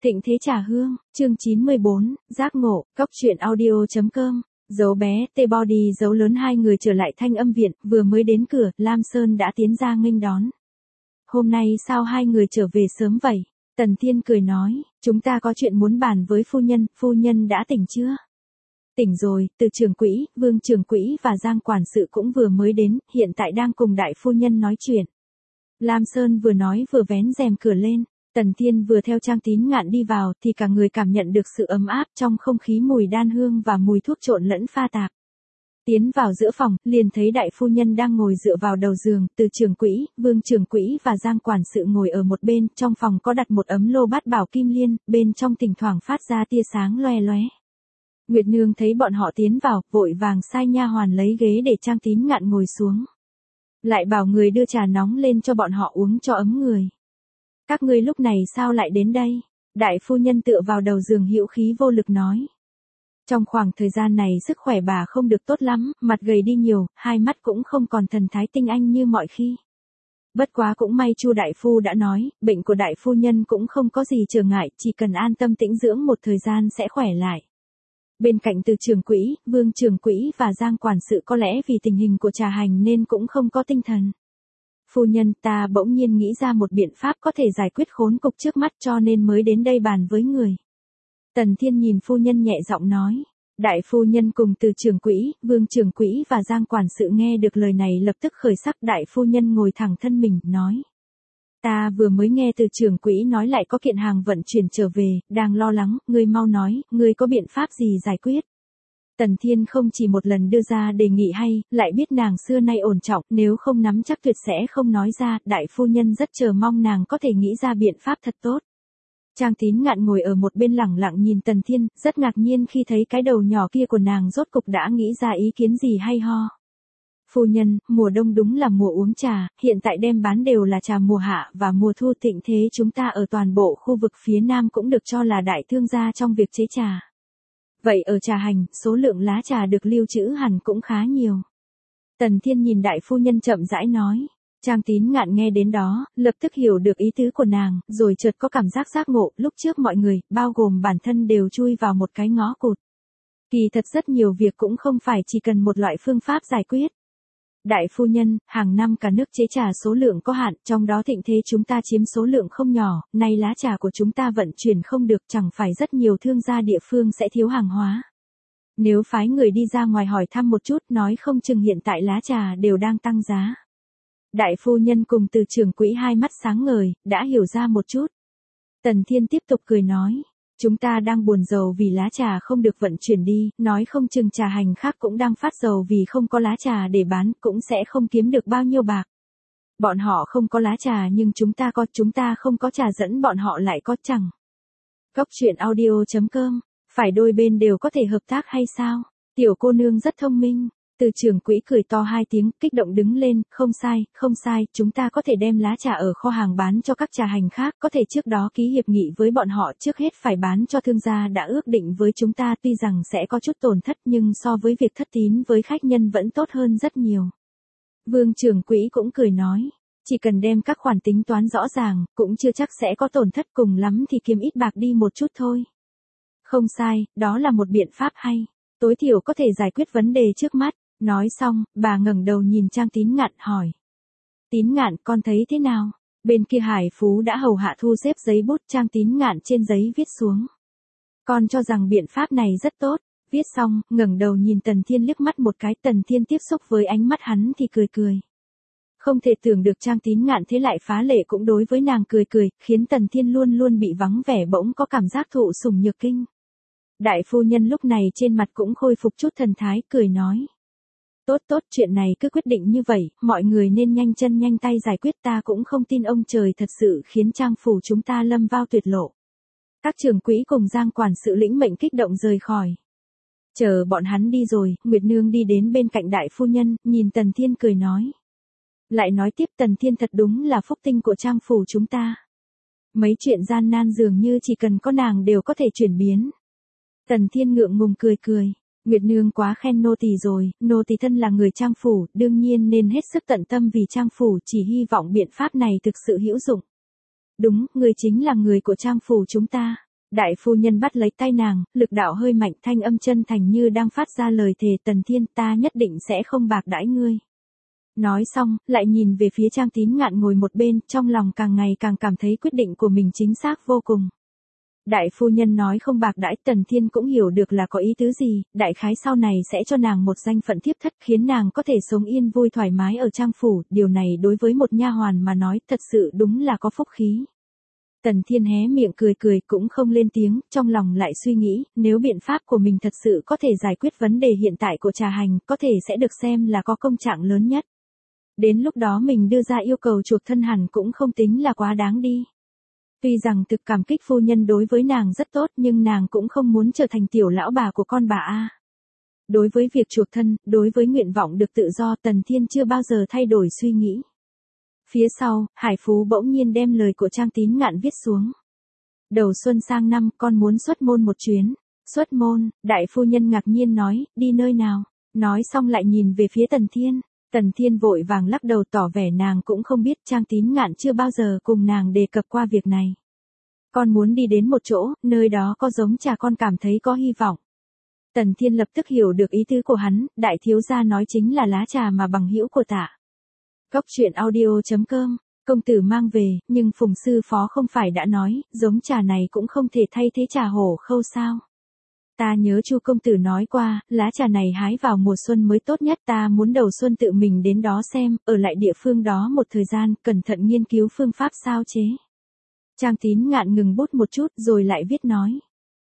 Thịnh Thế Trà Hương, chương 94, giác ngộ, cóc truyện audio.com, dấu bé, T-body dấu lớn hai người trở lại Thanh Âm Viện, vừa mới đến cửa, Lam Sơn đã tiến ra nghênh đón. Hôm nay sao hai người trở về sớm vậy? Tần Thiên cười nói, chúng ta có chuyện muốn bàn với phu nhân đã tỉnh chưa? Tỉnh rồi, Từ trưởng quỹ, Vương trưởng quỹ và Giang quản sự cũng vừa mới đến, hiện tại đang cùng đại phu nhân nói chuyện. Lam Sơn vừa nói vừa vén rèm cửa lên. Tần Thiên vừa theo Trang Tín Ngạn đi vào thì cả người cảm nhận được sự ấm áp trong không khí, mùi đan hương và mùi thuốc trộn lẫn pha tạp. Tiến vào giữa phòng, liền thấy đại phu nhân đang ngồi dựa vào đầu giường, Từ trưởng quỹ, Vương trưởng quỹ và Giang quản sự ngồi ở một bên, trong phòng có đặt một ấm lô bát bảo kim liên, bên trong thỉnh thoảng phát ra tia sáng loe loé. Nguyệt Nương thấy bọn họ tiến vào, vội vàng sai nha hoàn lấy ghế để Trang Tín Ngạn ngồi xuống. Lại bảo người đưa trà nóng lên cho bọn họ uống cho ấm người. Các ngươi lúc này sao lại đến đây? Đại phu nhân tựa vào đầu giường hữu khí vô lực nói. Trong khoảng thời gian này sức khỏe bà không được tốt lắm, mặt gầy đi nhiều, hai mắt cũng không còn thần thái tinh anh như mọi khi. Bất quá cũng may Chu đại phu đã nói, bệnh của đại phu nhân cũng không có gì trở ngại, chỉ cần an tâm tĩnh dưỡng một thời gian sẽ khỏe lại. Bên cạnh Từ trưởng quỹ, Vương trưởng quỹ và Giang quản sự có lẽ vì tình hình của Trà Hành nên cũng không có tinh thần. Phu nhân, ta bỗng nhiên nghĩ ra một biện pháp có thể giải quyết khốn cục trước mắt cho nên mới đến đây bàn với người. Tần Thiên nhìn phu nhân nhẹ giọng nói. Đại phu nhân cùng Từ trưởng quỹ, Vương trưởng quỹ và Giang quản sự nghe được lời này lập tức khởi sắc. Đại phu nhân ngồi thẳng thân mình, nói. Ta vừa mới nghe Từ trưởng quỹ nói lại có kiện hàng vận chuyển trở về, đang lo lắng, ngươi mau nói, ngươi có biện pháp gì giải quyết. Tần Thiên không chỉ một lần đưa ra đề nghị hay, lại biết nàng xưa nay ổn trọng, nếu không nắm chắc tuyệt sẽ không nói ra, đại phu nhân rất chờ mong nàng có thể nghĩ ra biện pháp thật tốt. Trang Tín Ngạn ngồi ở một bên lẳng lặng nhìn Tần Thiên, rất ngạc nhiên khi thấy cái đầu nhỏ kia của nàng rốt cục đã nghĩ ra ý kiến gì hay ho. Phu nhân, mùa đông đúng là mùa uống trà, hiện tại đem bán đều là trà mùa hạ và mùa thu, Thịnh Thế chúng ta ở toàn bộ khu vực phía Nam cũng được cho là đại thương gia trong việc chế trà. Vậy ở Trà Hành, số lượng lá trà được lưu trữ hẳn cũng khá nhiều. Tần Thiên nhìn đại phu nhân chậm rãi nói. Trang Tín Ngạn nghe đến đó, lập tức hiểu được ý tứ của nàng, rồi chợt có cảm giác giác ngộ, lúc trước mọi người, bao gồm bản thân đều chui vào một cái ngõ cụt. Kỳ thật rất nhiều việc cũng không phải chỉ cần một loại phương pháp giải quyết. Đại phu nhân, hàng năm cả nước chế trà số lượng có hạn, trong đó Thịnh Thế chúng ta chiếm số lượng không nhỏ, nay lá trà của chúng ta vận chuyển không được, chẳng phải rất nhiều thương gia địa phương sẽ thiếu hàng hóa. Nếu phái người đi ra ngoài hỏi thăm một chút, nói không chừng hiện tại lá trà đều đang tăng giá. Đại phu nhân cùng Từ trưởng quỹ hai mắt sáng ngời, đã hiểu ra một chút. Tần Thiên tiếp tục cười nói. Chúng ta đang buồn rầu vì lá trà không được vận chuyển đi, nói không chừng Trà Hành khác cũng đang phát rầu vì không có lá trà để bán, cũng sẽ không kiếm được bao nhiêu bạc. Bọn họ không có lá trà nhưng chúng ta không có trà dẫn bọn họ lại có chẳng. Cóc truyện audio.com, phải đôi bên đều có thể hợp tác hay sao? Tiểu cô nương rất thông minh. Từ trưởng quỹ cười to hai tiếng, kích động đứng lên, không sai, chúng ta có thể đem lá trà ở kho hàng bán cho các Trà Hành khác, có thể trước đó ký hiệp nghị với bọn họ, trước hết phải bán cho thương gia đã ước định với chúng ta, tuy rằng sẽ có chút tổn thất nhưng so với việc thất tín với khách nhân vẫn tốt hơn rất nhiều. Vương trưởng quỹ cũng cười nói, chỉ cần đem các khoản tính toán rõ ràng, cũng chưa chắc sẽ có tổn thất, cùng lắm thì kiếm ít bạc đi một chút thôi. Không sai, đó là một biện pháp hay, tối thiểu có thể giải quyết vấn đề trước mắt. Nói xong, bà ngẩng đầu nhìn Trang Tín Ngạn hỏi. Tín Ngạn, con thấy thế nào? Bên kia Hải Phú đã hầu hạ thu xếp giấy bút. Trang Tín Ngạn trên giấy viết xuống. Con cho rằng biện pháp này rất tốt. Viết xong, ngẩng đầu nhìn Tần Thiên liếc mắt một cái. Tần Thiên tiếp xúc với ánh mắt hắn thì cười. Không thể tưởng được Trang Tín Ngạn thế lại phá lệ cũng đối với nàng cười, khiến Tần Thiên luôn luôn bị vắng vẻ bỗng có cảm giác thụ sủng nhược kinh. Đại phu nhân lúc này trên mặt cũng khôi phục chút thần thái, cười nói. Tốt, chuyện này cứ quyết định như vậy, mọi người nên nhanh chân nhanh tay giải quyết, ta cũng không tin ông trời thật sự khiến Trang phủ chúng ta lâm vào tuyệt lộ. Các trưởng quỹ cùng Giang quản sự lĩnh mệnh kích động rời khỏi. Chờ bọn hắn đi rồi, Nguyệt Nương đi đến bên cạnh đại phu nhân, nhìn Tần Thiên cười nói. Lại nói tiếp, Tần Thiên thật đúng là phúc tinh của Trang phủ chúng ta. Mấy chuyện gian nan dường như chỉ cần có nàng đều có thể chuyển biến. Tần Thiên ngượng ngùng cười. Nguyệt Nương quá khen nô tỳ rồi, nô tỳ thân là người Trang phủ, đương nhiên nên hết sức tận tâm vì Trang phủ, chỉ hy vọng biện pháp này thực sự hữu dụng. Đúng, người chính là người của Trang phủ chúng ta. Đại phu nhân bắt lấy tay nàng, lực đạo hơi mạnh, thanh âm chân thành như đang phát ra lời thề, Tần Thiên, ta nhất định sẽ không bạc đãi ngươi. Nói xong, lại nhìn về phía Trang Tín Ngạn ngồi một bên, trong lòng càng ngày càng cảm thấy quyết định của mình chính xác vô cùng. Đại phu nhân nói không bạc đãi, Tần Thiên cũng hiểu được là có ý tứ gì, đại khái sau này sẽ cho nàng một danh phận thiếp thất, khiến nàng có thể sống yên vui thoải mái ở trang phủ, điều này đối với một nha hoàn mà nói thật sự đúng là có phúc khí. Tần Thiên hé miệng cười cười cũng không lên tiếng, trong lòng lại suy nghĩ, nếu biện pháp của mình thật sự có thể giải quyết vấn đề hiện tại của Trà Hành, có thể sẽ được xem là có công trạng lớn nhất. Đến lúc đó mình đưa ra yêu cầu chuộc thân hẳn cũng không tính là quá đáng đi. Tuy rằng thực cảm kích phu nhân đối với nàng rất tốt nhưng nàng cũng không muốn trở thành tiểu lão bà của con bà a. Đối với việc chuộc thân, đối với nguyện vọng được tự do, Tần Thiên chưa bao giờ thay đổi suy nghĩ. Phía sau, Hải Phú bỗng nhiên đem lời của Trang Tín Ngạn viết xuống. Đầu xuân sang năm con muốn xuất môn một chuyến. Xuất môn, đại phu nhân ngạc nhiên nói, đi nơi nào? Nói xong lại nhìn về phía Tần Thiên. Tần Thiên vội vàng lắc đầu tỏ vẻ nàng cũng không biết, Trang Tín Ngạn chưa bao giờ cùng nàng đề cập qua việc này. Con muốn đi đến một chỗ, nơi đó có giống trà con cảm thấy có hy vọng. Tần Thiên lập tức hiểu được ý tứ của hắn, đại thiếu gia nói chính là lá trà mà bằng hữu của Tạ. Góc truyện audio.com, công tử mang về, nhưng Phùng sư phó không phải đã nói, giống trà này cũng không thể thay thế trà hổ khâu sao. Ta nhớ Chu công tử nói qua, lá trà này hái vào mùa xuân mới tốt nhất, ta muốn đầu xuân tự mình đến đó xem, ở lại địa phương đó một thời gian, cẩn thận nghiên cứu phương pháp sao chế. Trang Tín Ngạn ngừng bút một chút rồi lại viết nói.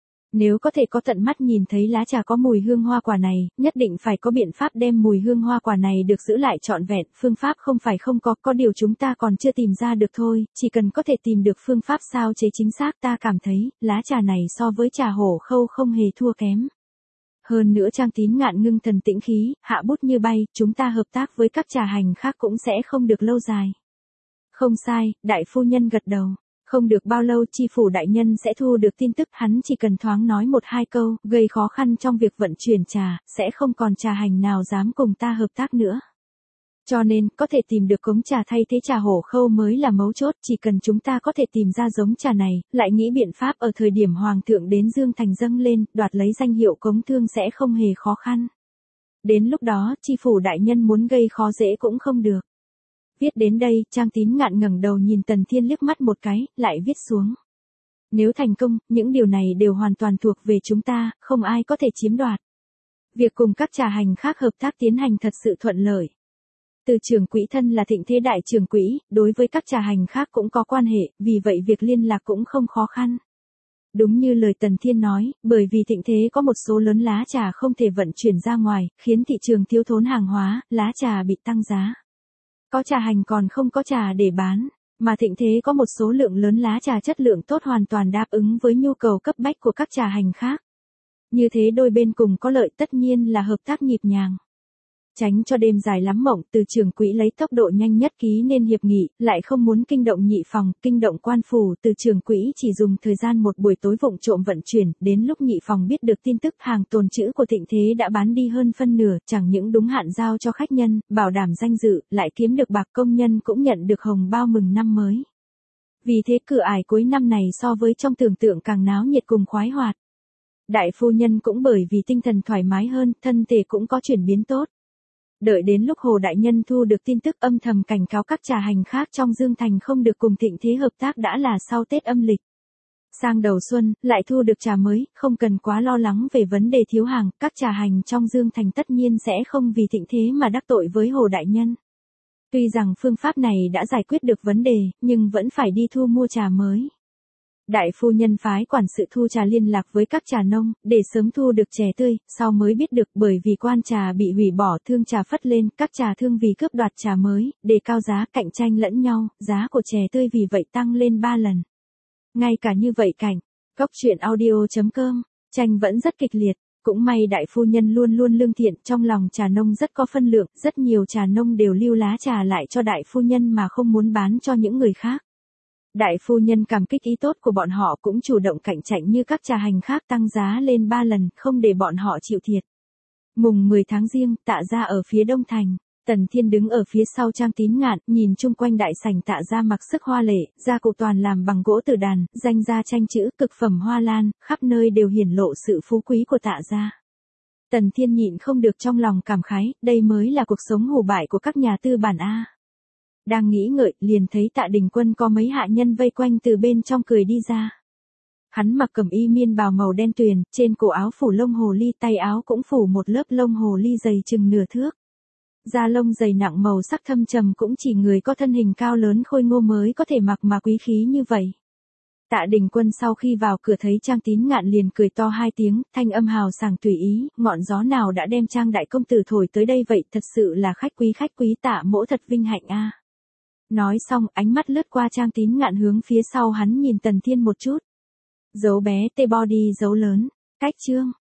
Nếu có thể có tận mắt nhìn thấy lá trà có mùi hương hoa quả này, nhất định phải có biện pháp đem mùi hương hoa quả này được giữ lại trọn vẹn, phương pháp không phải không có điều chúng ta còn chưa tìm ra được thôi, chỉ cần có thể tìm được phương pháp sao chế chính xác ta cảm thấy, lá trà này so với trà hổ khâu không hề thua kém. Hơn nữa Trang Tín Ngạn ngưng thần tĩnh khí, hạ bút như bay, chúng ta hợp tác với các trà hành khác cũng sẽ không được lâu dài. Không sai, đại phu nhân gật đầu. Không được bao lâu chi phủ đại nhân sẽ thu được tin tức, hắn chỉ cần thoáng nói một hai câu, gây khó khăn trong việc vận chuyển trà, sẽ không còn trà hành nào dám cùng ta hợp tác nữa. Cho nên, có thể tìm được cống trà thay thế trà hổ khâu mới là mấu chốt, chỉ cần chúng ta có thể tìm ra giống trà này, lại nghĩ biện pháp ở thời điểm hoàng thượng đến Dương Thành dâng lên, đoạt lấy danh hiệu cống thương sẽ không hề khó khăn. Đến lúc đó, chi phủ đại nhân muốn gây khó dễ cũng không được. Viết đến đây, Trang Tín Ngạn ngẩng đầu nhìn Tần Thiên liếc mắt một cái, lại viết xuống. Nếu thành công, những điều này đều hoàn toàn thuộc về chúng ta, không ai có thể chiếm đoạt. Việc cùng các trà hành khác hợp tác tiến hành thật sự thuận lợi. Từ trưởng quỹ thân là Thịnh Thế đại trưởng quỹ, đối với các trà hành khác cũng có quan hệ, vì vậy việc liên lạc cũng không khó khăn. Đúng như lời Tần Thiên nói, bởi vì Thịnh Thế có một số lớn lá trà không thể vận chuyển ra ngoài, khiến thị trường thiếu thốn hàng hóa, lá trà bị tăng giá. Có trà hành còn không có trà để bán, mà Thịnh Thế có một số lượng lớn lá trà chất lượng tốt hoàn toàn đáp ứng với nhu cầu cấp bách của các trà hành khác. Như thế đôi bên cùng có lợi, tất nhiên là hợp tác nhịp nhàng. Tránh cho đêm dài lắm mộng, từ trưởng quỹ lấy tốc độ nhanh nhất ký nên hiệp nghị, lại không muốn kinh động nhị phòng, kinh động quan phủ, từ trưởng quỹ chỉ dùng thời gian một buổi tối vụng trộm vận chuyển, đến lúc nhị phòng biết được tin tức hàng tồn trữ của Thịnh Thế đã bán đi hơn phân nửa, chẳng những đúng hạn giao cho khách nhân, bảo đảm danh dự, lại kiếm được bạc, công nhân cũng nhận được hồng bao mừng năm mới. Vì thế cửa ải cuối năm này so với trong tưởng tượng càng náo nhiệt cùng khoái hoạt. Đại phu nhân cũng bởi vì tinh thần thoải mái hơn, thân thể cũng có chuyển biến tốt. Đợi đến lúc Hồ Đại Nhân thu được tin tức, âm thầm cảnh cáo các trà hành khác trong Dương Thành không được cùng Thịnh Thế hợp tác đã là sau Tết âm lịch. Sang đầu xuân, lại thu được trà mới, không cần quá lo lắng về vấn đề thiếu hàng, các trà hành trong Dương Thành tất nhiên sẽ không vì Thịnh Thế mà đắc tội với Hồ Đại Nhân. Tuy rằng phương pháp này đã giải quyết được vấn đề, nhưng vẫn phải đi thu mua trà mới. Đại phu nhân phái quản sự thu trà liên lạc với các trà nông, để sớm thu được chè tươi, sau mới biết được bởi vì quan trà bị hủy bỏ thương trà phất lên, các trà thương vì cướp đoạt trà mới, đề cao giá, cạnh tranh lẫn nhau, giá của chè tươi vì vậy tăng lên 3 lần. Ngay cả như vậy cảnh, góc truyện audio.com, tranh vẫn rất kịch liệt, cũng may đại phu nhân luôn luôn lương thiện, trong lòng trà nông rất có phân lượng, rất nhiều trà nông đều lưu lá trà lại cho đại phu nhân mà không muốn bán cho những người khác. Đại phu nhân cảm kích ý tốt của bọn họ cũng chủ động cạnh tranh như các trà hành khác tăng giá lên 3 lần, không để bọn họ chịu thiệt. Mùng 10 tháng Giêng, Tạ gia ở phía Đông Thành. Tần Thiên đứng ở phía sau Trang Tín Ngạn, nhìn chung quanh đại sảnh Tạ gia mặc sức hoa lệ, gia cụ toàn làm bằng gỗ tử đàn, danh gia tranh chữ, cực phẩm hoa lan, khắp nơi đều hiển lộ sự phú quý của Tạ gia. Tần Thiên nhịn không được trong lòng cảm khái, đây mới là cuộc sống hủ bại của các nhà tư bản a. Đang nghĩ ngợi, liền thấy Tạ Đình Quân có mấy hạ nhân vây quanh từ bên trong cười đi ra. Hắn mặc cẩm y miên bào màu đen tuyền, trên cổ áo phủ lông hồ ly, tay áo cũng phủ một lớp lông hồ ly dày chừng nửa thước. Da lông dày nặng màu sắc thâm trầm, cũng chỉ người có thân hình cao lớn khôi ngô mới có thể mặc mà quý khí như vậy. Tạ Đình Quân sau khi vào cửa thấy Trang Tín Ngạn liền cười to hai tiếng, thanh âm hào sảng tùy ý, ngọn gió nào đã đem Trang đại công tử thổi tới đây vậy, thật sự là khách quý Tạ mỗ thật vinh hạnh a. Nói xong, ánh mắt lướt qua Trang Tín Ngạn hướng phía sau hắn nhìn Tần Thiên một chút. Dấu bé T-body dấu lớn, cách chương.